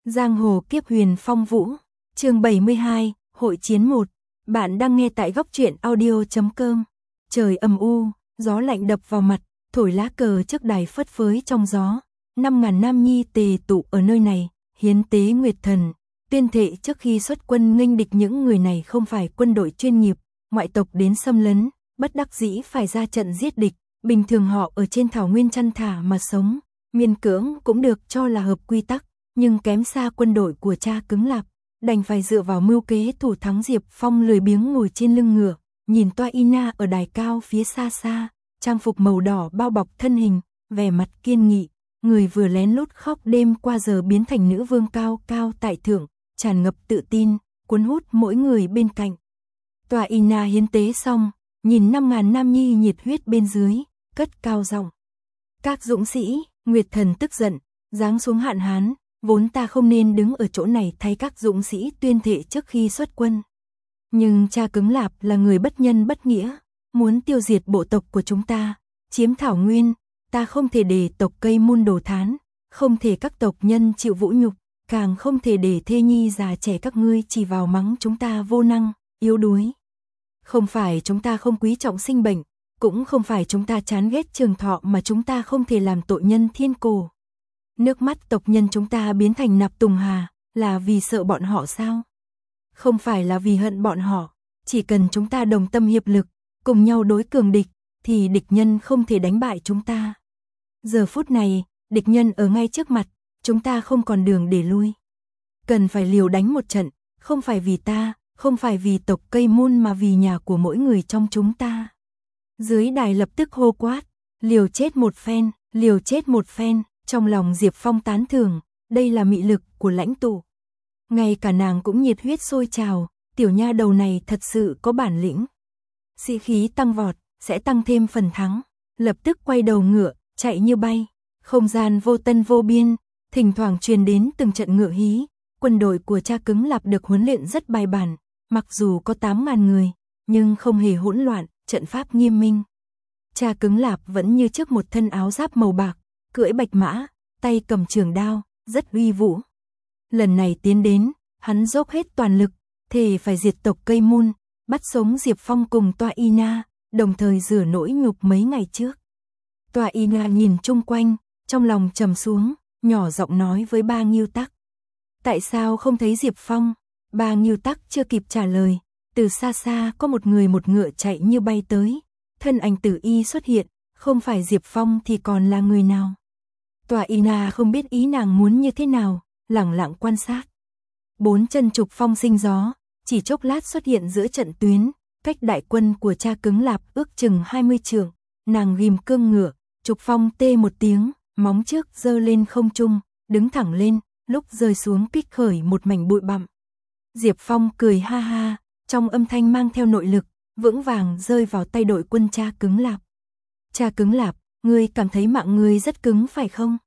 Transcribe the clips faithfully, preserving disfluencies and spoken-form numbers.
Giang hồ kiếp huyền phong vũ, chương bảy mươi hai, hội chiến một. Bạn đang nghe tại góc truyện audio chấm com. Trời âm u, gió lạnh đập vào mặt, thổi lá cờ trước đài phất phới trong gió. Năm ngàn nam nhi tề tụ ở nơi này, hiến tế nguyệt thần, tuyên thệ trước khi xuất quân nghênh địch. Những người này không phải quân đội chuyên nghiệp, ngoại tộc đến xâm lấn, bất đắc dĩ phải ra trận giết địch. Bình thường họ ở trên thảo nguyên chăn thả mà sống, miên cưỡng cũng được cho là hợp quy tắc, nhưng kém xa quân đội của cha Cứng Lạp, đành phải dựa vào mưu kế thủ thắng. Diệp Phong lười biếng ngồi trên lưng ngựa, nhìn Toa Ina ở đài cao phía xa xa, trang phục màu đỏ bao bọc thân hình, vẻ mặt kiên nghị, người vừa lén lút khóc đêm qua giờ biến thành nữ vương cao cao tại thượng, tràn ngập tự tin, cuốn hút mỗi người bên cạnh. Toa Ina hiến tế xong, nhìn năm ngàn nam nhi nhiệt huyết bên dưới, cất cao giọng: "Các dũng sĩ!" Nguyệt thần tức giận, giáng xuống hạn hán, vốn ta không nên đứng ở chỗ này thay các dũng sĩ tuyên thệ trước khi xuất quân. Nhưng cha Cứng Lạp là người bất nhân bất nghĩa, muốn tiêu diệt bộ tộc của chúng ta, chiếm thảo nguyên, ta không thể để tộc Cây Mun đổ thán, không thể các tộc nhân chịu vũ nhục, càng không thể để thê nhi già trẻ các ngươi chỉ vào mắng chúng ta vô năng, yếu đuối. Không phải chúng ta không quý trọng sinh bệnh, cũng không phải chúng ta chán ghét trường thọ, mà chúng ta không thể làm tội nhân thiên cổ. Nước mắt tộc nhân chúng ta biến thành nạp tùng hà, là vì sợ bọn họ sao? Không phải là vì hận bọn họ, chỉ cần chúng ta đồng tâm hiệp lực, cùng nhau đối cường địch, thì địch nhân không thể đánh bại chúng ta. Giờ phút này, địch nhân ở ngay trước mặt, chúng ta không còn đường để lui. Cần phải liều đánh một trận, không phải vì ta, không phải vì tộc Cây Mun mà vì nhà của mỗi người trong chúng ta. Dưới đài lập tức hô quát: "Liều chết một phen, liều chết một phen!" Trong lòng Diệp Phong tán thưởng, đây là mị lực của lãnh tụ. Ngay cả nàng cũng nhiệt huyết sôi trào, tiểu nha đầu này thật sự có bản lĩnh. Sĩ khí tăng vọt, sẽ tăng thêm phần thắng. Lập tức quay đầu ngựa, chạy như bay. Không gian vô tân vô biên, thỉnh thoảng truyền đến từng trận ngựa hí. Quân đội của cha Cứng Lạp được huấn luyện rất bài bản, mặc dù có tám ngàn người, nhưng không hề hỗn loạn, trận pháp nghiêm minh. Cha Cứng Lạp vẫn như trước một thân áo giáp màu bạc, cưỡi bạch mã, tay cầm trường đao, rất uy vũ. Lần này tiến đến, hắn dốc hết toàn lực, thề phải diệt tộc Cây Mun, bắt sống Diệp Phong cùng Toa Ina, đồng thời rửa nỗi nhục mấy ngày trước. Toa Ina nhìn chung quanh, trong lòng trầm xuống, nhỏ giọng nói với Ba Ngưu Tắc: "Tại sao không thấy Diệp Phong?" Ba Ngưu Tắc chưa kịp trả lời, từ xa xa có một người một ngựa chạy như bay tới, thân ảnh tử y xuất hiện, không phải Diệp Phong thì còn là người nào? Toa Ina không biết ý nàng muốn như thế nào, lẳng lặng quan sát. Bốn chân trục phong sinh gió, chỉ chốc lát xuất hiện giữa trận tuyến, cách đại quân của cha Cứng Lạp ước chừng hai mươi trượng. Nàng ghim cương ngựa, trục phong tê một tiếng, móng trước giơ lên không trung, đứng thẳng lên, lúc rơi xuống pích khởi một mảnh bụi bặm. Diệp Phong cười ha ha, trong âm thanh mang theo nội lực, vững vàng rơi vào tay đội quân cha Cứng Lạp. "Cha Cứng Lạp, ngươi cảm thấy mạng ngươi rất cứng phải không?"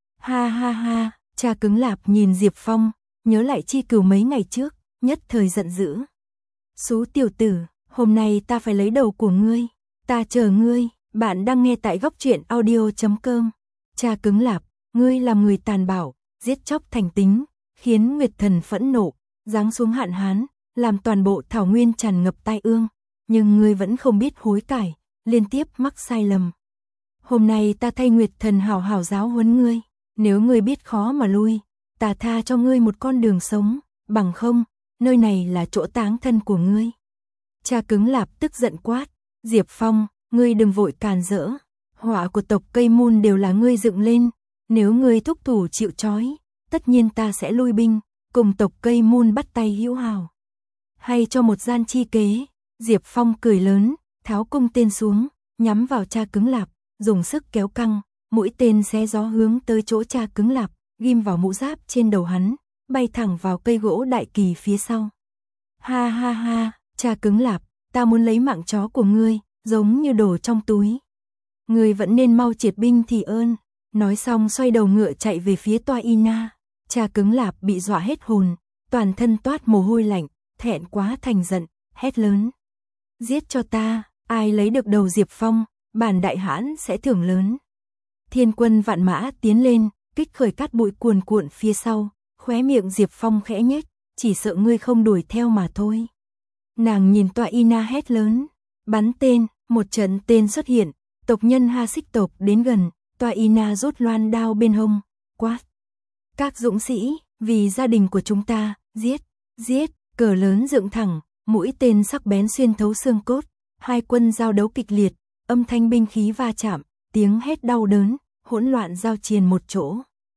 Ha ha ha, cha Cứng Lạp nhìn Diệp Phong, nhớ lại chi cừu mấy ngày trước, nhất thời giận dữ. "Xú tiểu tử, hôm nay ta phải lấy đầu của ngươi, ta chờ ngươi." Bạn đang nghe tại góc truyện audio chấm com. Cha Cứng Lạp, ngươi làm người tàn bạo, giết chóc thành tính, khiến Nguyệt thần phẫn nộ, giáng xuống hạn hán, làm toàn bộ thảo nguyên tràn ngập tai ương, nhưng ngươi vẫn không biết hối cải, liên tiếp mắc sai lầm. Hôm nay ta thay Nguyệt thần hảo hảo giáo huấn ngươi, nếu ngươi biết khó mà lui, ta tha cho ngươi một con đường sống, bằng không, nơi này là chỗ táng thân của ngươi. Cha Cứng Lạp tức giận quát: "Diệp Phong, ngươi đừng vội càn rỡ, họa của tộc Cây Mun đều là ngươi dựng lên, nếu ngươi thúc thủ chịu trói, tất nhiên ta sẽ lui binh, cùng tộc Cây Mun bắt tay hữu hảo. Hay cho một gian chi kế." Diệp Phong cười lớn, tháo cung tên xuống, nhắm vào cha Cứng Lạp, dùng sức kéo căng, mũi tên xé gió hướng tới chỗ cha Cứng Lạp, ghim vào mũ giáp trên đầu hắn, bay thẳng vào cây gỗ đại kỳ phía sau. "Ha ha ha, cha Cứng Lạp, ta muốn lấy mạng chó của ngươi, giống như đồ trong túi. Ngươi vẫn nên mau triệt binh thì ơn." Nói xong xoay đầu ngựa chạy về phía Toa Ina. Cha Cứng Lạp bị dọa hết hồn, toàn thân toát mồ hôi lạnh, thẹn quá thành giận, hét lớn: "Giết cho ta, ai lấy được đầu Diệp Phong, bản đại hãn sẽ thưởng lớn." Thiên quân vạn mã tiến lên, kích khởi cát bụi cuồn cuộn phía sau, Khóe miệng Diệp Phong khẽ nhếch, chỉ sợ ngươi không đuổi theo mà thôi. Nàng nhìn tọa Ina hét lớn, bắn tên, một trận tên xuất hiện, tộc nhân Ha Xích tộc đến gần, tọa Ina rút loan đao bên hông, quát. Các dũng sĩ, vì gia đình của chúng ta, giết, giết, cờ lớn dựng thẳng, mũi tên sắc bén xuyên thấu xương cốt, hai quân giao đấu kịch liệt, âm thanh binh khí va chạm, tiếng hét đau đớn, hỗn loạn giao triền một chỗ.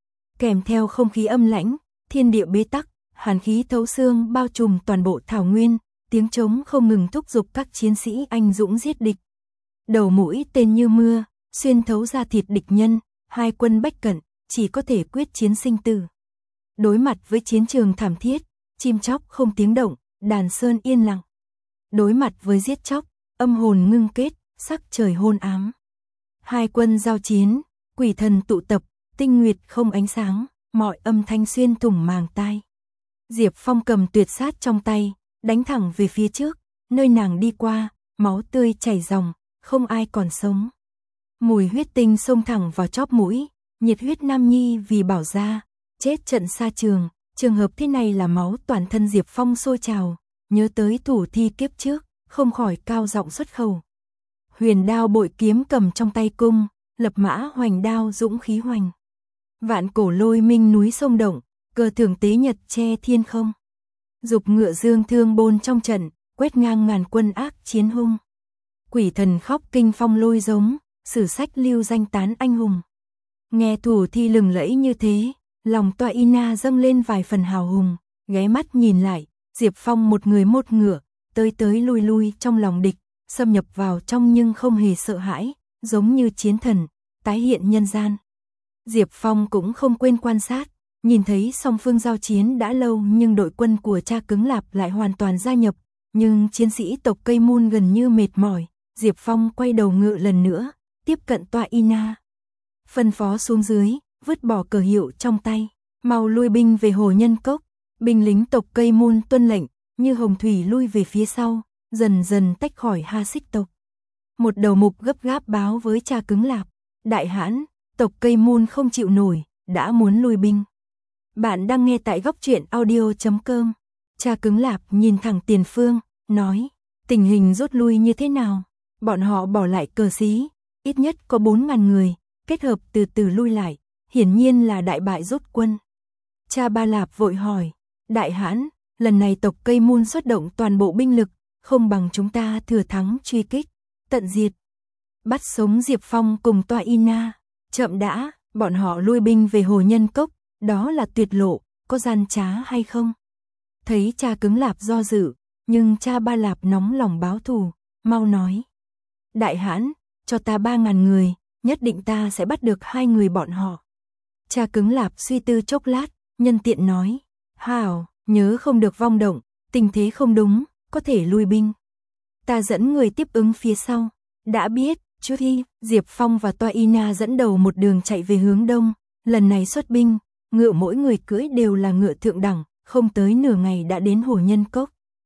Kèm theo không khí âm lãnh, thiên địa bế tắc, hàn khí thấu xương bao trùm toàn bộ thảo nguyên, tiếng trống không ngừng thúc giục các chiến sĩ anh dũng giết địch. Đầu mũi tên như mưa, xuyên thấu ra thịt địch nhân, hai quân bách cận, chỉ có thể quyết chiến sinh tử. Đối mặt với chiến trường thảm thiết, chim chóc không tiếng động, đàn sơn yên lặng. Đối mặt với giết chóc, âm hồn ngưng kết, sắc trời hôn ám. Hai quân giao chiến, quỷ thần tụ tập, tinh nguyệt không ánh sáng, mọi âm thanh xuyên thủng màng tai. Diệp Phong cầm tuyệt sát trong tay, đánh thẳng về phía trước, nơi nàng đi qua, máu tươi chảy ròng, không ai còn sống. Mùi huyết tinh xông thẳng vào chóp mũi, nhiệt huyết nam nhi vì bảo gia, chết trận xa trường, trường hợp thế này là máu toàn thân Diệp Phong sôi trào, nhớ tới thủ thi kiếp trước, không khỏi cao giọng xuất khẩu. Huyền đao bội kiếm cầm trong tay cung, lập mã hoành đao dũng khí hoành. Vạn cổ lôi minh núi sông động, cờ thường tế nhật che thiên không. Dục ngựa dương thương bôn trong trận, quét ngang ngàn quân ác chiến hung. Quỷ thần khóc kinh phong lôi giống, sử sách lưu danh tán anh hùng. Nghe thủ thi lừng lẫy như thế, lòng tọa Ina dâng lên vài phần hào hùng, ghé mắt nhìn lại, Diệp Phong một người một ngựa, tới tới lui lui trong lòng địch, xâm nhập vào trong nhưng không hề sợ hãi, giống như chiến thần, tái hiện nhân gian. Diệp Phong cũng không quên quan sát, nhìn thấy song phương giao chiến đã lâu nhưng đội quân của cha cứng lạp lại hoàn toàn gia nhập, nhưng chiến sĩ tộc cây mun gần như mệt mỏi, Diệp Phong quay đầu ngựa lần nữa, tiếp cận tọa Ina. Phân phó xuống dưới, vứt bỏ cờ hiệu trong tay, mau lui binh về hồ nhân cốc, binh lính tộc cây mun tuân lệnh, như hồng thủy lui về phía sau, dần dần tách khỏi Ha Xích tộc. Một đầu mục gấp gáp báo với cha cứng lạp, đại hãn, tộc cây mun không chịu nổi, đã muốn lui binh. Bạn đang nghe tại góc truyện audio chấm com. Cha cứng lạp nhìn thẳng tiền phương, nói, tình hình rút lui như thế nào? Bọn họ bỏ lại cờ xí, ít nhất có bốn ngàn người, kết hợp từ từ lui lại, hiển nhiên là đại bại rút quân. Cha Ba Lạp vội hỏi, đại hãn, lần này tộc cây mun xuất động toàn bộ binh lực, không bằng chúng ta thừa thắng truy kích, tận diệt. Bắt sống Diệp Phong cùng tọa Ina, chậm đã, bọn họ lui binh về hồ nhân cốc, đó là tuyệt lộ, có gian trá hay không? Thấy cha cứng lạp do dự, nhưng cha Ba Lạp nóng lòng báo thù, mau nói. Đại hãn, cho ta ba ngàn người, nhất định ta sẽ bắt được hai người bọn họ. Cha cứng lạp suy tư chốc lát, nhân tiện nói, hảo, nhớ không được vong động, tình thế không đúng, có thể lui binh. Ta dẫn người tiếp ứng phía sau. Đã biết, chú Thi, Diệp Phong và tọa Ina dẫn đầu một đường chạy về hướng đông, lần này xuất binh, ngựa mỗi người cưỡi đều là ngựa thượng đẳng, không tới nửa ngày đã đến hồ nhân cốc.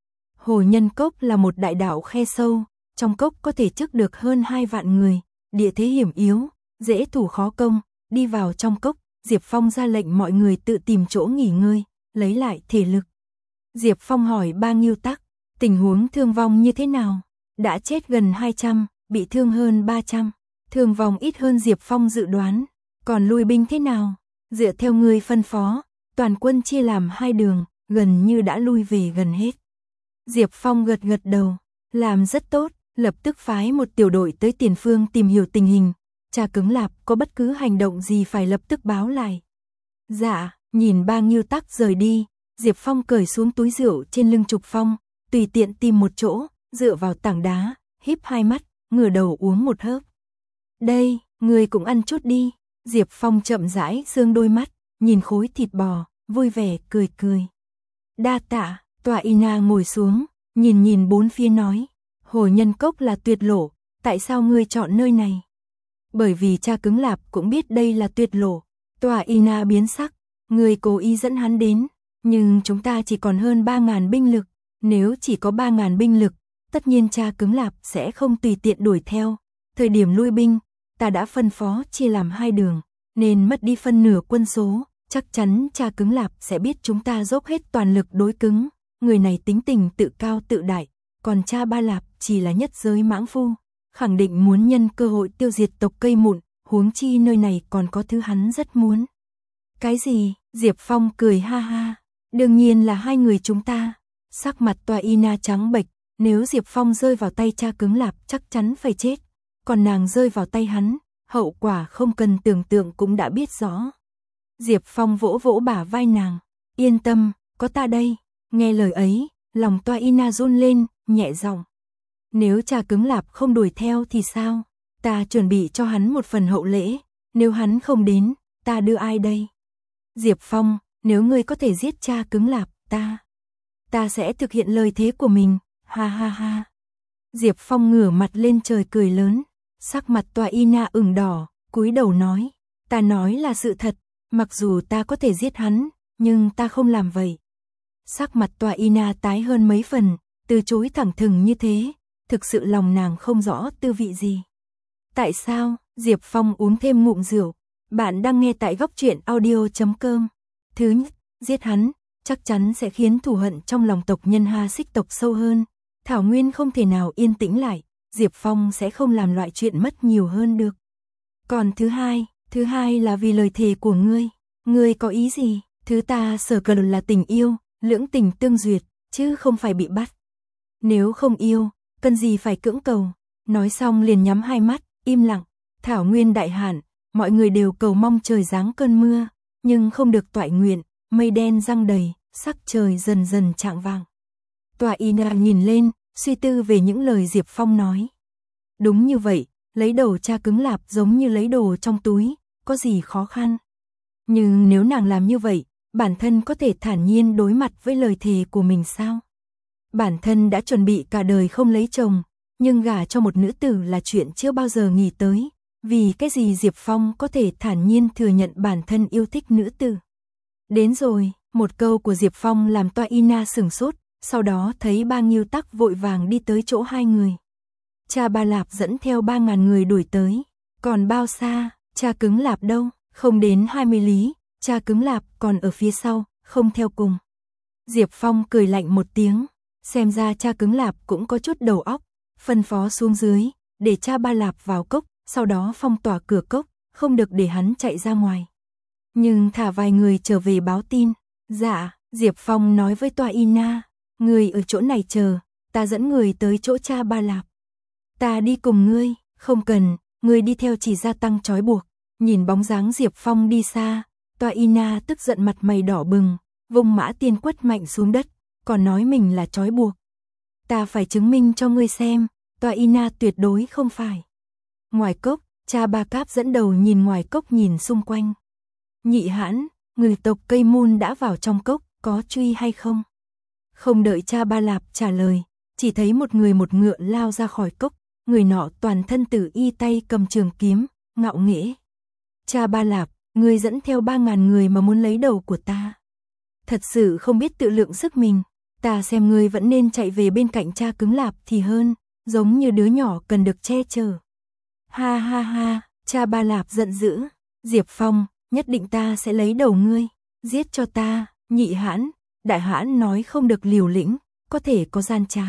Hồ nhân cốc là một đại đảo khe sâu, trong cốc có thể chức được hơn hai vạn người, địa thế hiểm yếu, dễ thủ khó công, đi vào trong cốc, Diệp Phong ra lệnh mọi người tự tìm chỗ nghỉ ngơi, lấy lại thể lực. Diệp Phong hỏi Ba Ngưu Tắc, tình huống thương vong như thế nào? Đã chết gần hai trăm, bị thương hơn ba trăm, thương vong ít hơn Diệp Phong dự đoán, còn lui binh thế nào? Dựa theo người phân phó, toàn quân chia làm hai đường, gần như đã lui về gần hết. Diệp Phong gật gật đầu, làm rất tốt, lập tức phái một tiểu đội tới tiền phương tìm hiểu tình hình, cha cứng lạp có bất cứ hành động gì phải lập tức báo lại. Dạ, nhìn Ba Ngưu Tắc rời đi, Diệp Phong cởi xuống túi rượu trên lưng Trục Phong, tùy tiện tìm một chỗ, dựa vào tảng đá, híp hai mắt, ngửa đầu uống một hớp. Đây, người cũng ăn chút đi. Diệp Phong chậm rãi dương đôi mắt, nhìn khối thịt bò, vui vẻ cười cười. Đa tạ, tọa Ina ngồi xuống, nhìn nhìn bốn phía nói, hồ nhân cốc là tuyệt lộ, tại sao ngươi chọn nơi này? Bởi vì cha cứng lạp cũng biết đây là tuyệt lộ. Tọa Ina biến sắc, người cố ý dẫn hắn đến, nhưng chúng ta chỉ còn hơn ba ngàn binh lực, nếu chỉ có ba ngàn binh lực, tất nhiên cha cứng lạp sẽ không tùy tiện đuổi theo. Thời điểm lui binh, ta đã phân phó chia làm hai đường, nên mất đi phân nửa quân số, chắc chắn cha Cứng Lạp sẽ biết chúng ta dốc hết toàn lực đối cứng, người này tính tình tự cao tự đại, còn cha Ba Lạp chỉ là nhất giới mãng phu, khẳng định muốn nhân cơ hội tiêu diệt tộc Cây Mụn, huống chi nơi này còn có thứ hắn rất muốn. Cái gì? Diệp Phong cười ha ha, đương nhiên là hai người chúng ta. Sắc mặt Toa Ina trắng bệch, nếu Diệp Phong rơi vào tay cha Cứng Lạp chắc chắn phải chết, còn nàng rơi vào tay hắn, hậu quả không cần tưởng tượng cũng đã biết rõ. Diệp Phong vỗ vỗ bả vai nàng, yên tâm, có ta đây. Nghe lời ấy, lòng Toa Ina run lên, nhẹ giọng. Nếu cha Cứng Lạp không đuổi theo thì sao? Ta chuẩn bị cho hắn một phần hậu lễ, nếu hắn không đến, ta đưa ai đây? Diệp Phong, nếu ngươi có thể giết cha Cứng Lạp, ta, ta sẽ thực hiện lời thế của mình, ha ha ha. Diệp Phong ngửa mặt lên trời cười lớn, sắc mặt Toa Ina ửng đỏ, cúi đầu nói, ta nói là sự thật, mặc dù ta có thể giết hắn, nhưng ta không làm vậy. Sắc mặt Toa Ina tái hơn mấy phần, từ chối thẳng thừng như thế, thực sự lòng nàng không rõ tư vị gì. Tại sao? Diệp Phong uống thêm ngụm rượu. Bạn đang nghe tại góc truyện audio chấm com. Thứ nhất, giết hắn, chắc chắn sẽ khiến thù hận trong lòng tộc nhân Ha Xích tộc sâu hơn. Thảo Nguyên không thể nào yên tĩnh lại, Diệp Phong sẽ không làm loại chuyện mất nhiều hơn được. Còn thứ hai, thứ hai là vì lời thề của ngươi. Ngươi có ý gì? Thứ ta sở cần là tình yêu, lưỡng tình tương duyệt, chứ không phải bị bắt. Nếu không yêu, cần gì phải cưỡng cầu? Nói xong liền nhắm hai mắt, im lặng. Thảo Nguyên đại hạn, mọi người đều cầu mong trời giáng cơn mưa, nhưng không được toại nguyện, mây đen giăng đầy, sắc trời dần dần chạng vàng. Toa Ina nhìn lên, suy tư về những lời Diệp Phong nói. Đúng như vậy, lấy đầu cha Cứng Lạp giống như lấy đồ trong túi, có gì khó khăn. Nhưng nếu nàng làm như vậy, bản thân có thể thản nhiên đối mặt với lời thề của mình sao? Bản thân đã chuẩn bị cả đời không lấy chồng, nhưng gả cho một nữ tử là chuyện chưa bao giờ nghĩ tới. Vì cái gì Diệp Phong có thể thản nhiên thừa nhận bản thân yêu thích nữ tử? Đến rồi, một câu của Diệp Phong làm Toa Ina sửng sốt, sau đó thấy Ba Nghiêu Tắc vội vàng đi tới chỗ hai người. Cha Ba Lạp dẫn theo ba ngàn người đuổi tới, còn bao xa, cha Cứng Lạp đâu? Không đến hai mươi lý, cha Cứng Lạp còn ở phía sau, không theo cùng. Diệp Phong cười lạnh một tiếng, xem ra cha Cứng Lạp cũng có chút đầu óc, phân phó xuống dưới, để cha Ba Lạp vào cốc, sau đó phong tỏa cửa cốc, không được để hắn chạy ra ngoài. Nhưng thả vài người trở về báo tin. Dạ, Diệp Phong nói với Toa Ina, người ở chỗ này chờ, ta dẫn người tới chỗ cha Ba Lạp. Ta đi cùng ngươi, không cần, ngươi đi theo chỉ gia tăng trói buộc. Nhìn bóng dáng Diệp Phong đi xa, Toa Ina tức giận mặt mày đỏ bừng, vùng mã tiên quất mạnh xuống đất, còn nói mình là trói buộc. Ta phải chứng minh cho ngươi xem, Toa Ina tuyệt đối không phải. Ngoài cốc, cha Ba Cáp dẫn đầu nhìn ngoài cốc nhìn xung quanh. Nhị Hãn, người tộc Cây Môn đã vào trong cốc, có truy hay không? Không đợi cha Ba Lạp trả lời, chỉ thấy một người một ngựa lao ra khỏi cốc, người nọ toàn thân tử y tay cầm trường kiếm, ngạo nghễ. Cha Ba Lạp, ngươi dẫn theo ba ngàn người mà muốn lấy đầu của ta. Thật sự không biết tự lượng sức mình, ta xem ngươi vẫn nên chạy về bên cạnh cha Cứng Lạp thì hơn, giống như đứa nhỏ cần được che chở. Ha ha ha, cha Ba Lạp giận dữ, Diệp Phong, nhất định ta sẽ lấy đầu ngươi, giết cho ta. Nhị Hãn, Đại Hãn nói không được liều lĩnh, có thể có gian trá.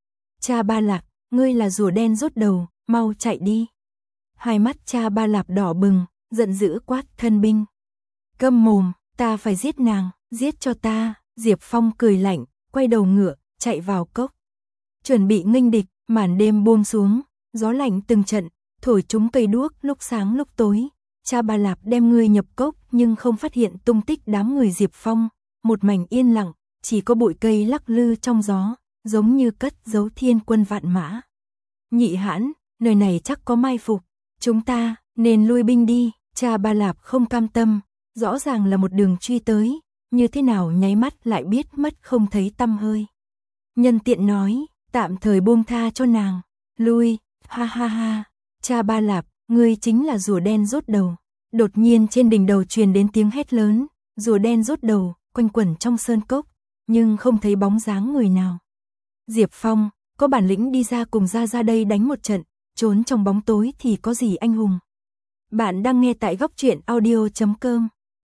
Cha Ba Lạp, ngươi là rùa đen rút đầu, mau chạy đi. Hai mắt cha Ba Lạp đỏ bừng, giận dữ quát thân binh. Câm mồm, ta phải giết nàng, giết cho ta. Diệp Phong cười lạnh, quay đầu ngựa, chạy vào cốc. Chuẩn bị nghênh địch, màn đêm buông xuống, gió lạnh từng trận, thổi chúng cây đuốc lúc sáng lúc tối. Cha Ba Lạp đem người nhập cốc nhưng không phát hiện tung tích đám người Diệp Phong, một mảnh yên lặng, chỉ có bụi cây lắc lư trong gió, giống như cất giấu thiên quân vạn mã. Nhị Hãn, nơi này chắc có mai phục, chúng ta nên lui binh đi. Cha Ba Lạp không cam tâm, rõ ràng là một đường truy tới, như thế nào nháy mắt lại biết mất không thấy tăm hơi. Nhân tiện nói, tạm thời buông tha cho nàng, lui, ha ha ha. Cha Ba Lạp, ngươi chính là rùa đen rút đầu. Đột nhiên trên đỉnh đầu truyền đến tiếng hét lớn, rùa đen rút đầu, quanh quẩn trong sơn cốc, nhưng không thấy bóng dáng người nào. Diệp Phong, có bản lĩnh đi ra cùng ra ra đây đánh một trận, trốn trong bóng tối thì có gì anh hùng. Bạn đang nghe tại góc truyện audio chấm com.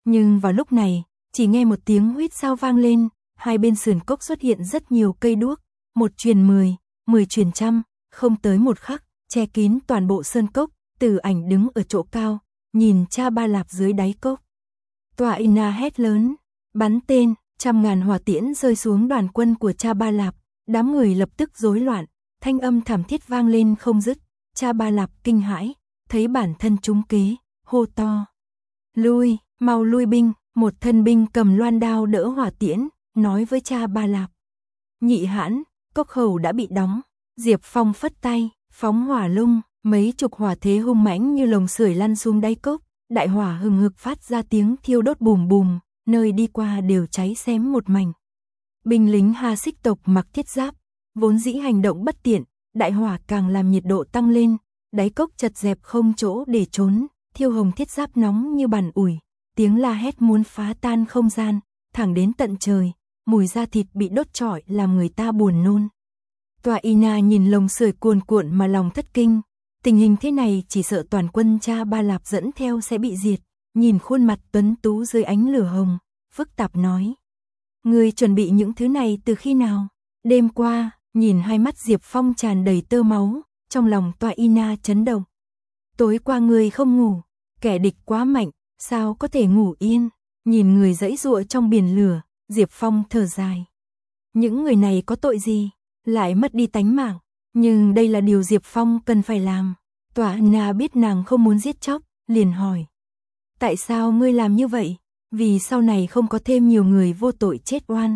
Nhưng vào lúc này, chỉ nghe một tiếng huýt sao vang lên, hai bên sườn cốc xuất hiện rất nhiều cây đuốc, một truyền mười, mười truyền trăm, không tới một khắc, che kín toàn bộ sơn cốc. Từ Ảnh đứng ở chỗ cao, nhìn Cha Ba Lạp dưới đáy cốc. Tọa Ina hét lớn, bắn tên, trăm ngàn hỏa tiễn rơi xuống đoàn quân của Cha Ba Lạp, đám người lập tức rối loạn, thanh âm thảm thiết vang lên không dứt. Cha Ba Lạp kinh hãi, thấy bản thân trúng kế, hô to: "Lui, mau lui binh!" Một thân binh cầm loan đao đỡ hỏa tiễn, nói với Cha Ba Lạp: "Nhị hãn, cốc khẩu đã bị đóng." Diệp Phong phất tay, phóng hỏa lung, mấy chục hỏa thế hung mãnh như lồng sưởi lăn xuống đáy cốc, đại hỏa hừng hực phát ra tiếng thiêu đốt bùm bùm, nơi đi qua đều cháy xém một mảnh. Binh lính Ha Xích tộc mặc thiết giáp, vốn dĩ hành động bất tiện, đại hỏa càng làm nhiệt độ tăng lên, đáy cốc chật dẹp không chỗ để trốn, thiêu hồng thiết giáp nóng như bàn ủi, tiếng la hét muốn phá tan không gian, thẳng đến tận trời, mùi da thịt bị đốt trọi làm người ta buồn nôn. Tọa Ina nhìn lồng sưởi cuồn cuộn mà lòng thất kinh, tình hình thế này chỉ sợ toàn quân Cha Ba Lạp dẫn theo sẽ bị diệt, nhìn khuôn mặt tuấn tú dưới ánh lửa hồng, phức tạp nói: "Ngươi chuẩn bị những thứ này từ khi nào?" Đêm qua, nhìn hai mắt Diệp Phong tràn đầy tơ máu, trong lòng Tọa Ina chấn động. "Tối qua ngươi không ngủ, kẻ địch quá mạnh, sao có thể ngủ yên?" Nhìn người giãy giụa trong biển lửa, Diệp Phong thở dài. Những người này có tội gì, lại mất đi tánh mạng, nhưng đây là điều Diệp Phong cần phải làm. Tọa Ina biết nàng không muốn giết chóc, liền hỏi: "Tại sao ngươi làm như vậy? Vì sau này không có thêm nhiều người vô tội chết oan."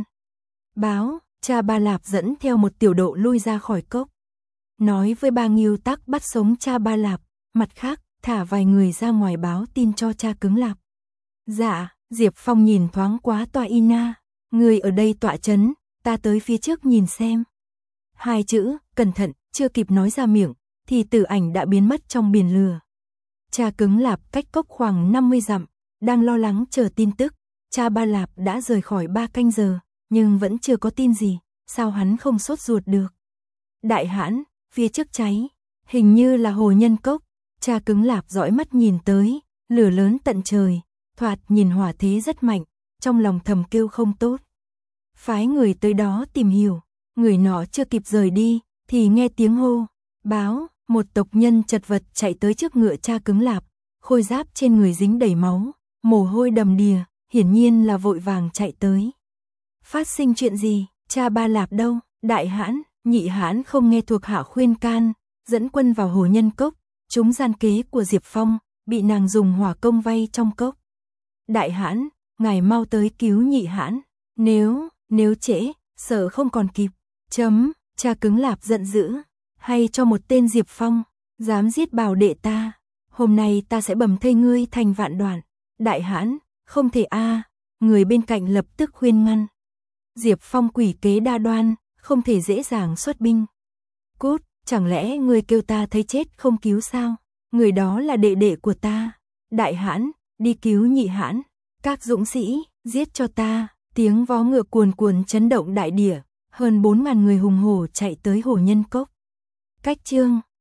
Báo, Cha Ba Lạp dẫn theo một tiểu độ lui ra khỏi cốc, nói với Ba Nghiêu Tắc bắt sống Cha Ba Lạp, mặt khác thả vài người ra ngoài báo tin cho Cha Cứng Lạp. "Dạ." Diệp Phong nhìn thoáng quá Tọa Ina, "Người ở đây tọa chấn, ta tới phía trước nhìn xem." Hai chữ cẩn thận chưa kịp nói ra miệng thì Tử Ảnh đã biến mất trong biển lửa. Cha Cứng Lạp cách cốc khoảng năm mươi dặm, đang lo lắng chờ tin tức. Cha Ba Lạp đã rời khỏi ba canh giờ, nhưng vẫn chưa có tin gì, sao hắn không sốt ruột được? "Đại hãn, phía trước cháy, hình như là hồ nhân cốc." Cha Cứng Lạp dõi mắt nhìn tới, lửa lớn tận trời, thoạt nhìn hỏa thế rất mạnh, trong lòng thầm kêu không tốt. Phái người tới đó tìm hiểu, người nọ chưa kịp rời đi, thì nghe tiếng hô, báo, một tộc nhân chật vật chạy tới trước ngựa Cha Cứng Lạp, khôi giáp trên người dính đầy máu, mồ hôi đầm đìa, hiển nhiên là vội vàng chạy tới. "Phát sinh chuyện gì, Cha Ba Lạp đâu?" "Đại hãn, nhị hãn không nghe thuộc hạ khuyên can, dẫn quân vào hồ nhân cốc, chúng gian kế của Diệp Phong, bị nàng dùng hỏa công vây trong cốc." "Đại hãn, ngài mau tới cứu nhị hãn, nếu, nếu trễ, sợ không còn kịp." Chấm, Cha Cứng Lạp giận dữ, "Hay cho một tên Diệp Phong, dám giết Bảo đệ ta, hôm nay ta sẽ bầm thây ngươi thành vạn đoạn." "Đại hãn, không thể a." Người bên cạnh lập tức khuyên ngăn. "Diệp Phong quỷ kế đa đoan, không thể dễ dàng xuất binh." "Cút, chẳng lẽ ngươi kêu ta thấy chết không cứu sao? Người đó là đệ đệ của ta." "Đại hãn, đi cứu nhị hãn, các dũng sĩ, giết cho ta." Tiếng vó ngựa cuồn cuồn chấn động đại địa, hơn bốn ngàn người hùng hổ chạy tới hồ nhân cốc. Cách chương